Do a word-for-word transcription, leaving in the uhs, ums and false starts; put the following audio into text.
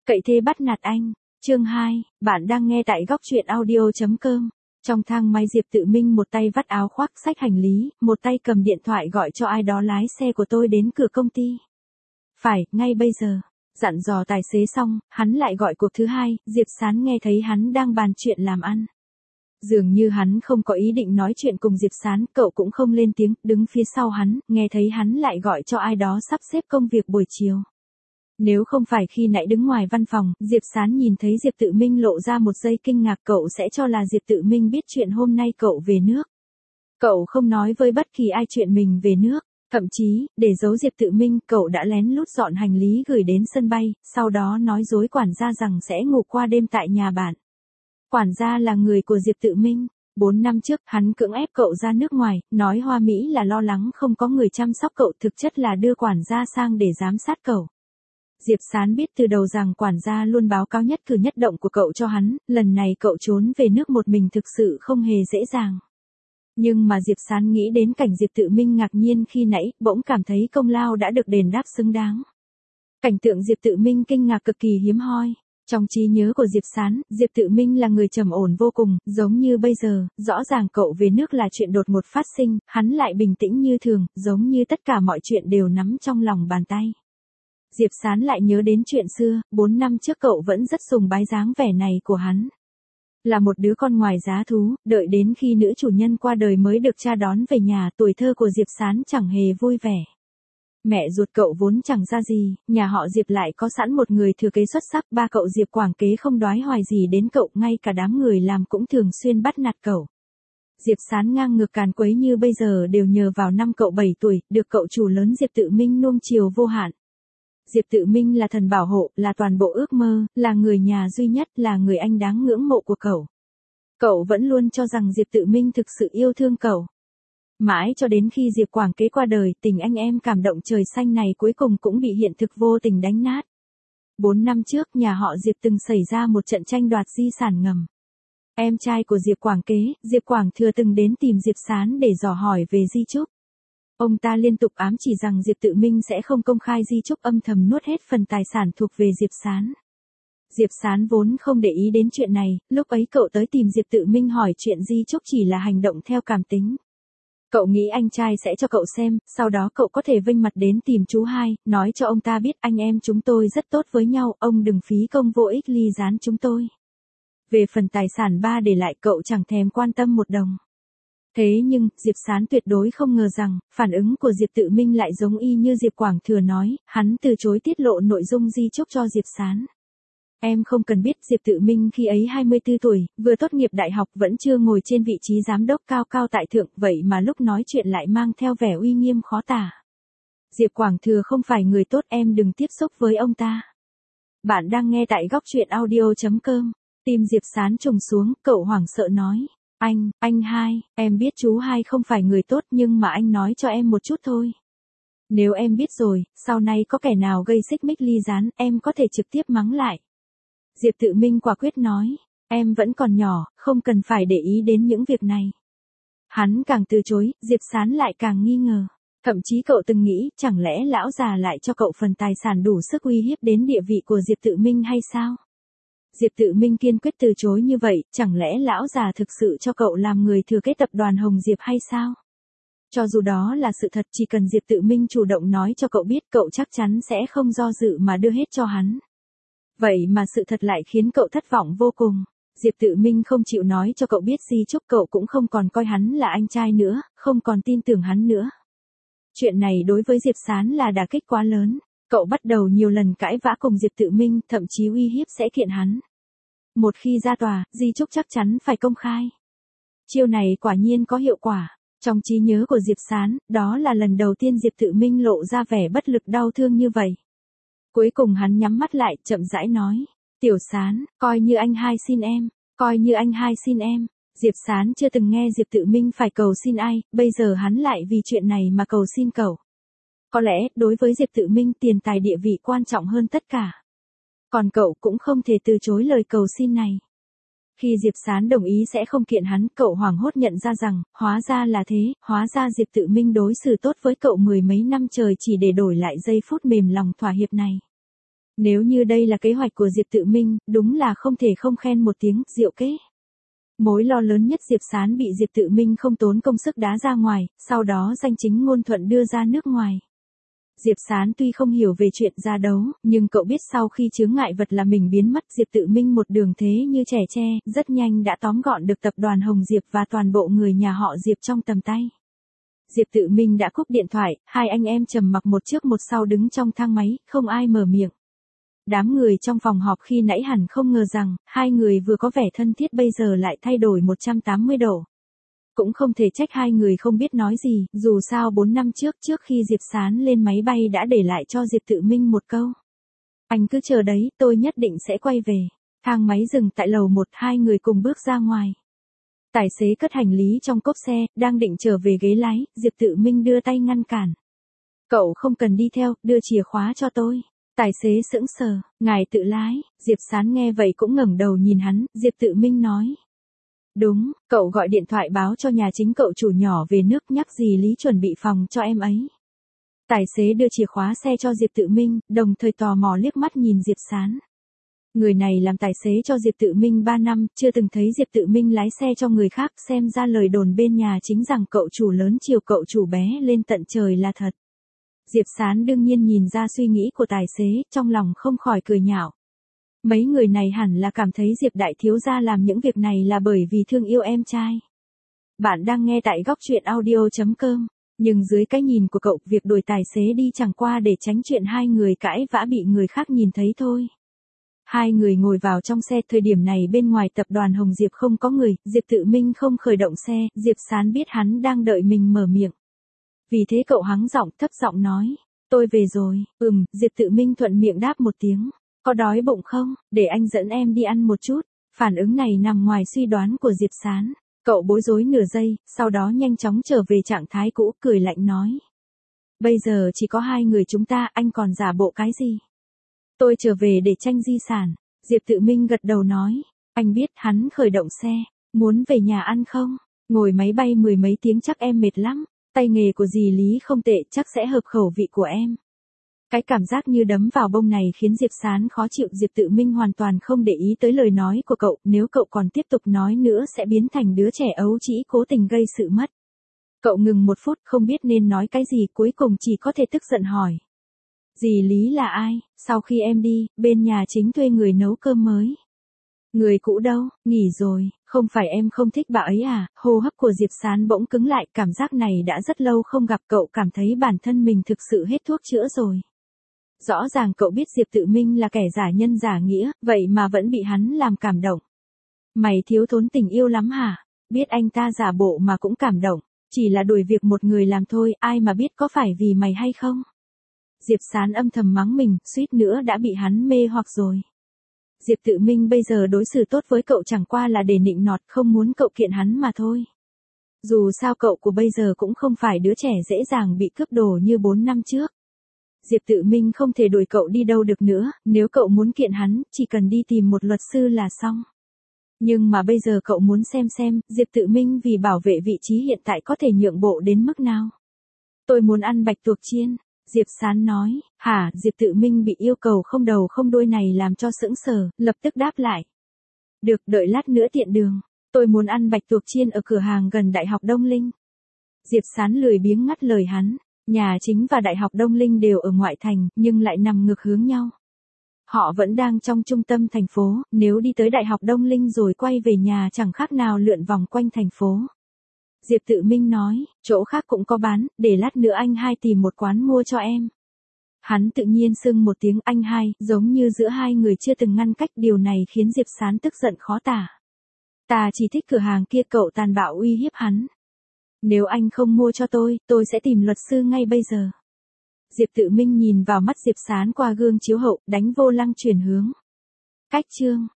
Cậy thế bắt nạt anh. Chương hai, bạn đang nghe tại góc truyện audio chấm com. Trong thang máy Diệp Tự Minh một tay vắt áo khoác xách hành lý, một tay cầm điện thoại gọi cho ai đó lái xe của tôi đến cửa công ty. Phải, ngay bây giờ. Dặn dò tài xế xong, hắn lại gọi cuộc thứ hai, Diệp Sán nghe thấy hắn đang bàn chuyện làm ăn. Dường như hắn không có ý định nói chuyện cùng Diệp Sán, cậu cũng không lên tiếng, đứng phía sau hắn, nghe thấy hắn lại gọi cho ai đó sắp xếp công việc buổi chiều. Nếu không phải khi nãy đứng ngoài văn phòng, Diệp Sán nhìn thấy Diệp Tự Minh lộ ra một giây kinh ngạc, cậu sẽ cho là Diệp Tự Minh biết chuyện hôm nay cậu về nước. Cậu không nói với bất kỳ ai chuyện mình về nước, thậm chí, để giấu Diệp Tự Minh, cậu đã lén lút dọn hành lý gửi đến sân bay, sau đó nói dối quản gia rằng sẽ ngủ qua đêm tại nhà bạn. Quản gia là người của Diệp Tự Minh. Bốn năm trước, hắn cưỡng ép cậu ra nước ngoài, nói hoa mỹ là lo lắng không có người chăm sóc cậu, thực chất là đưa quản gia sang để giám sát cậu. Diệp Sán biết từ đầu rằng quản gia luôn báo cáo nhất cử nhất động của cậu cho hắn, lần này cậu trốn về nước một mình thực sự không hề dễ dàng. Nhưng mà Diệp Sán nghĩ đến cảnh Diệp Tự Minh ngạc nhiên khi nãy, bỗng cảm thấy công lao đã được đền đáp xứng đáng. Cảnh tượng Diệp Tự Minh kinh ngạc cực kỳ hiếm hoi. Trong trí nhớ của Diệp Sán, Diệp Tự Minh là người trầm ổn vô cùng, giống như bây giờ, rõ ràng cậu về nước là chuyện đột ngột phát sinh, hắn lại bình tĩnh như thường, giống như tất cả mọi chuyện đều nắm trong lòng bàn tay. Diệp Sán lại nhớ đến chuyện xưa, bốn năm trước cậu vẫn rất sùng bái dáng vẻ này của hắn. Là một đứa con ngoài giá thú, đợi đến khi nữ chủ nhân qua đời mới được cha đón về nhà, tuổi thơ của Diệp Sán chẳng hề vui vẻ. Mẹ ruột cậu vốn chẳng ra gì, nhà họ Diệp lại có sẵn một người thừa kế xuất sắc, ba cậu Diệp Quảng Kế không đoái hoài gì đến cậu, ngay cả đám người làm cũng thường xuyên bắt nạt cậu. Diệp Sán ngang ngược càn quấy như bây giờ đều nhờ vào năm cậu bảy tuổi, được cậu chủ lớn Diệp Tự Minh nuông chiều vô hạn. Diệp Tự Minh là thần bảo hộ, là toàn bộ ước mơ, là người nhà duy nhất, là người anh đáng ngưỡng mộ của cậu. Cậu vẫn luôn cho rằng Diệp Tự Minh thực sự yêu thương cậu. Mãi cho đến khi Diệp Quảng Kế qua đời, tình anh em cảm động trời xanh này cuối cùng cũng bị hiện thực vô tình đánh nát. Bốn năm trước, nhà họ Diệp từng xảy ra một trận tranh đoạt di sản ngầm. Em trai của Diệp Quảng Kế, Diệp Quảng Thừa từng đến tìm Diệp Sán để dò hỏi về di chúc. Ông ta liên tục ám chỉ rằng Diệp Tự Minh sẽ không công khai di chúc, âm thầm nuốt hết phần tài sản thuộc về Diệp Sán. Diệp Sán vốn không để ý đến chuyện này, lúc ấy cậu tới tìm Diệp Tự Minh hỏi chuyện di chúc chỉ là hành động theo cảm tính. Cậu nghĩ anh trai sẽ cho cậu xem, sau đó cậu có thể vênh mặt đến tìm chú hai, nói cho ông ta biết anh em chúng tôi rất tốt với nhau, ông đừng phí công vô ích ly gián chúng tôi. Về phần tài sản ba để lại cậu chẳng thèm quan tâm một đồng. Thế nhưng, Diệp Sán tuyệt đối không ngờ rằng, phản ứng của Diệp Tự Minh lại giống y như Diệp Quảng Thừa nói, hắn từ chối tiết lộ nội dung di chúc cho Diệp Sán. Em không cần biết, Diệp Tự Minh khi ấy hai mươi tư tuổi, vừa tốt nghiệp đại học, vẫn chưa ngồi trên vị trí giám đốc cao cao tại thượng, vậy mà lúc nói chuyện lại mang theo vẻ uy nghiêm khó tả. Diệp Quảng Thừa không phải người tốt, em đừng tiếp xúc với ông ta. Bạn đang nghe tại góc truyện audio chấm com. Tim Diệp Sán trùng xuống, cậu hoảng sợ nói. Anh, anh hai, em biết chú hai không phải người tốt nhưng mà anh nói cho em một chút thôi. Nếu em biết rồi, sau này có kẻ nào gây xích mích ly gián, em có thể trực tiếp mắng lại. Diệp Tự Minh quả quyết nói, em vẫn còn nhỏ, không cần phải để ý đến những việc này. Hắn càng từ chối, Diệp Sán lại càng nghi ngờ. Thậm chí cậu từng nghĩ, chẳng lẽ lão già lại cho cậu phần tài sản đủ sức uy hiếp đến địa vị của Diệp Tự Minh hay sao? Diệp Tự Minh kiên quyết từ chối như vậy, chẳng lẽ lão già thực sự cho cậu làm người thừa kế tập đoàn Hồng Diệp hay sao? Cho dù đó là sự thật, chỉ cần Diệp Tự Minh chủ động nói cho cậu biết, cậu chắc chắn sẽ không do dự mà đưa hết cho hắn. Vậy mà sự thật lại khiến cậu thất vọng vô cùng. Diệp Tự Minh không chịu nói cho cậu biết di chúc, cậu cũng không còn coi hắn là anh trai nữa, không còn tin tưởng hắn nữa. Chuyện này đối với Diệp Sán là đả kích quá lớn. Cậu bắt đầu nhiều lần cãi vã cùng Diệp Tự Minh, thậm chí uy hiếp sẽ kiện hắn. Một khi ra tòa, di chúc chắc chắn phải công khai. Chiêu này quả nhiên có hiệu quả. Trong trí nhớ của Diệp Sán, đó là lần đầu tiên Diệp Tự Minh lộ ra vẻ bất lực đau thương như vậy. Cuối cùng hắn nhắm mắt lại, chậm rãi nói. Tiểu Sán, coi như anh hai xin em, coi như anh hai xin em. Diệp Sán chưa từng nghe Diệp Tự Minh phải cầu xin ai, bây giờ hắn lại vì chuyện này mà cầu xin cậu. Có lẽ, đối với Diệp Tự Minh, tiền tài địa vị quan trọng hơn tất cả. Còn cậu cũng không thể từ chối lời cầu xin này. Khi Diệp Sán đồng ý sẽ không kiện hắn, cậu hoảng hốt nhận ra rằng, hóa ra là thế, hóa ra Diệp Tự Minh đối xử tốt với cậu mười mấy năm trời chỉ để đổi lại giây phút mềm lòng thỏa hiệp này. Nếu như đây là kế hoạch của Diệp Tự Minh, đúng là không thể không khen một tiếng, diệu kế. Mối lo lớn nhất Diệp Sán bị Diệp Tự Minh không tốn công sức đá ra ngoài, sau đó danh chính ngôn thuận đưa ra nước ngoài. Diệp Sán tuy không hiểu về chuyện ra đấu, nhưng cậu biết sau khi chướng ngại vật là mình biến mất, Diệp Tự Minh một đường thế như trẻ tre, rất nhanh đã tóm gọn được tập đoàn Hồng Diệp và toàn bộ người nhà họ Diệp trong tầm tay. Diệp Tự Minh đã cúp điện thoại, hai anh em trầm mặc một trước một sau đứng trong thang máy, không ai mở miệng. Đám người trong phòng họp khi nãy hẳn không ngờ rằng, hai người vừa có vẻ thân thiết bây giờ lại thay đổi một trăm tám mươi độ. Cũng không thể trách hai người không biết nói gì, dù sao bốn năm trước trước khi Diệp Sán lên máy bay đã để lại cho Diệp Tự Minh một câu. Anh cứ chờ đấy, tôi nhất định sẽ quay về. Thang máy dừng tại lầu một, hai người cùng bước ra ngoài. Tài xế cất hành lý trong cốp xe, đang định trở về ghế lái, Diệp Tự Minh đưa tay ngăn cản. Cậu không cần đi theo, đưa chìa khóa cho tôi. Tài xế sững sờ, ngài tự lái. Diệp Sán nghe vậy cũng ngẩng đầu nhìn hắn, Diệp Tự Minh nói. Đúng, cậu gọi điện thoại báo cho nhà chính cậu chủ nhỏ về nước, nhắc dì Lý chuẩn bị phòng cho em ấy. Tài xế đưa chìa khóa xe cho Diệp Tự Minh, đồng thời tò mò liếc mắt nhìn Diệp Sán. Người này làm tài xế cho Diệp Tự Minh ba năm, chưa từng thấy Diệp Tự Minh lái xe cho người khác, xem ra lời đồn bên nhà chính rằng cậu chủ lớn chiều cậu chủ bé lên tận trời là thật. Diệp Sán đương nhiên nhìn ra suy nghĩ của tài xế, trong lòng không khỏi cười nhạo. Mấy người này hẳn là cảm thấy Diệp đại thiếu gia làm những việc này là bởi vì thương yêu em trai. Bạn đang nghe tại góc truyện audio chấm com, nhưng dưới cái nhìn của cậu, việc đuổi tài xế đi chẳng qua để tránh chuyện hai người cãi vã bị người khác nhìn thấy thôi. Hai người ngồi vào trong xe, thời điểm này bên ngoài tập đoàn Hồng Diệp không có người, Diệp Tự Minh không khởi động xe, Diệp Sán biết hắn đang đợi mình mở miệng. Vì thế cậu hắng giọng, thấp giọng nói, tôi về rồi. Ừm, Diệp Tự Minh thuận miệng đáp một tiếng. Có đói bụng không? Để anh dẫn em đi ăn một chút. Phản ứng này nằm ngoài suy đoán của Diệp Sán. Cậu bối rối nửa giây, sau đó nhanh chóng trở về trạng thái cũ, cười lạnh nói. Bây giờ chỉ có hai người chúng ta, anh còn giả bộ cái gì? Tôi trở về để tranh di sản. Diệp Tự Minh gật đầu nói. Anh biết hắn khởi động xe. Muốn về nhà ăn không? Ngồi máy bay mười mấy tiếng chắc em mệt lắm. Tay nghề của dì Lý không tệ, chắc sẽ hợp khẩu vị của em. Cái cảm giác như đấm vào bông này khiến Diệp Sán khó chịu. Diệp Tự Minh hoàn toàn không để ý tới lời nói của cậu, nếu cậu còn tiếp tục nói nữa sẽ biến thành đứa trẻ ấu trĩ cố tình gây sự mất. Cậu ngừng một phút không biết nên nói cái gì, cuối cùng chỉ có thể tức giận hỏi. Dì Lý là ai? Sau khi em đi, bên nhà chính thuê người nấu cơm mới. Người cũ đâu? Nghỉ rồi. Không phải em không thích bà ấy à? Hô hấp của Diệp Sán bỗng cứng lại, cảm giác này đã rất lâu không gặp, cậu cảm thấy bản thân mình thực sự hết thuốc chữa rồi. Rõ ràng cậu biết Diệp Tự Minh là kẻ giả nhân giả nghĩa, vậy mà vẫn bị hắn làm cảm động. Mày thiếu thốn tình yêu lắm hả? Biết anh ta giả bộ mà cũng cảm động, chỉ là đuổi việc một người làm thôi, ai mà biết có phải vì mày hay không? Diệp Sán âm thầm mắng mình, suýt nữa đã bị hắn mê hoặc rồi. Diệp Tự Minh bây giờ đối xử tốt với cậu chẳng qua là để nịnh nọt, không muốn cậu kiện hắn mà thôi. Dù sao cậu của bây giờ cũng không phải đứa trẻ dễ dàng bị cướp đồ như bốn năm trước. Diệp Tự Minh không thể đuổi cậu đi đâu được nữa, nếu cậu muốn kiện hắn, chỉ cần đi tìm một luật sư là xong. Nhưng mà bây giờ cậu muốn xem xem, Diệp Tự Minh vì bảo vệ vị trí hiện tại có thể nhượng bộ đến mức nào. Tôi muốn ăn bạch tuộc chiên. Diệp Sán nói. Hả? Diệp Tự Minh bị yêu cầu không đầu không đuôi này làm cho sững sờ, lập tức đáp lại. Được, đợi lát nữa tiện đường. Tôi muốn ăn bạch tuộc chiên ở cửa hàng gần Đại học Đông Linh. Diệp Sán lười biếng ngắt lời hắn. Nhà chính và Đại học Đông Linh đều ở ngoại thành, nhưng lại nằm ngược hướng nhau. Họ vẫn đang trong trung tâm thành phố, nếu đi tới Đại học Đông Linh rồi quay về nhà chẳng khác nào lượn vòng quanh thành phố. Diệp Tự Minh nói, chỗ khác cũng có bán, để lát nữa anh hai tìm một quán mua cho em. Hắn tự nhiên xưng một tiếng anh hai, giống như giữa hai người chưa từng ngăn cách, điều này khiến Diệp Sán tức giận khó tả. Ta chỉ thích cửa hàng kia, cậu tàn bạo uy hiếp hắn. Nếu anh không mua cho tôi, tôi sẽ tìm luật sư ngay bây giờ. Diệp Tự Minh nhìn vào mắt Diệp Sán qua gương chiếu hậu, đánh vô lăng chuyển hướng. Cách chương